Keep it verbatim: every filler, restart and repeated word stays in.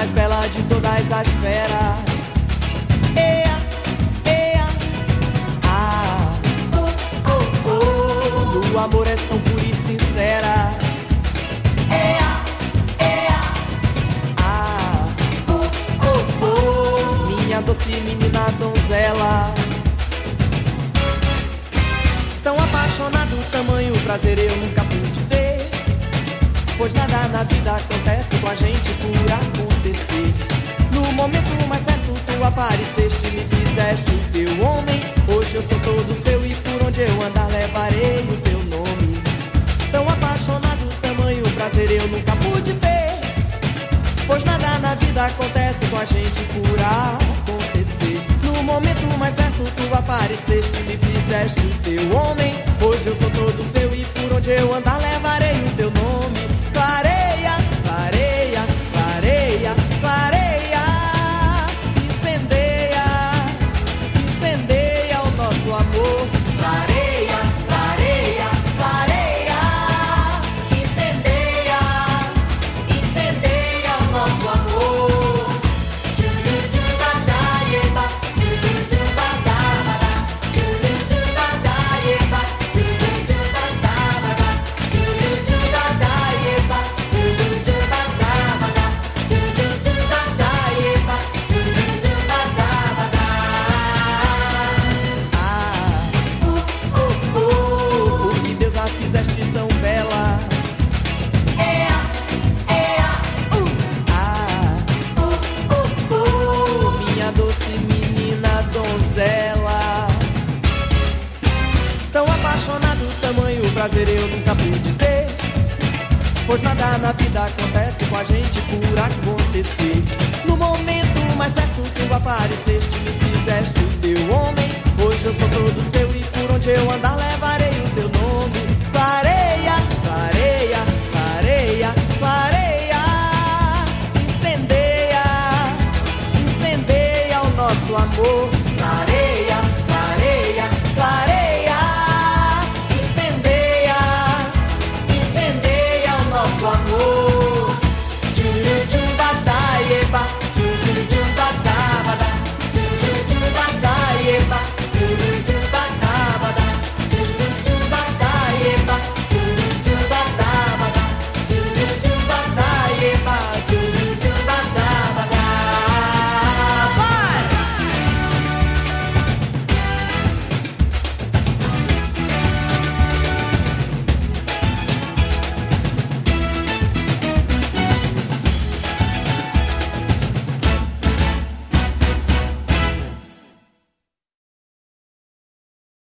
mais bela de todas as feras. Ea, ea, ah, oh, oh, oh, no amor és tão pura e sincera. Ea, ea, ah, oh, oh, oh, minha doce menina donzela. Tão apaixonado, tamanho prazer eu nunca pude ter, pois nada na vida acontece com a gente por acontecer. No momento mais certo tu apareceste, me fizeste o teu homem. Hoje eu sou todo seu e por onde eu andar levarei o teu nome. Tão apaixonado, tamanho prazer eu nunca pude ter, pois nada na vida acontece com a gente por acontecer. No momento mais certo tu apareceste, me fizeste o teu homem. Hoje eu sou todo seu e por onde eu andar levarei o teu nome. Clareia, clareia, clareia, clareia, incendeia, incendeia o nosso amor. Clareia, clareia, clareia, incendeia, incendeia o nosso amor. Tão apaixonado, tamanho prazer eu nunca pude ter, pois nada na vida acontece com a gente por acontecer. No momento mais certo tu apareceste, me fizeste o teu homem. Hoje eu sou todo seu e por onde eu andar levarei o teu nome. Clareia, clareia, clareia, clareia, incendeia, incendeia o nosso amor.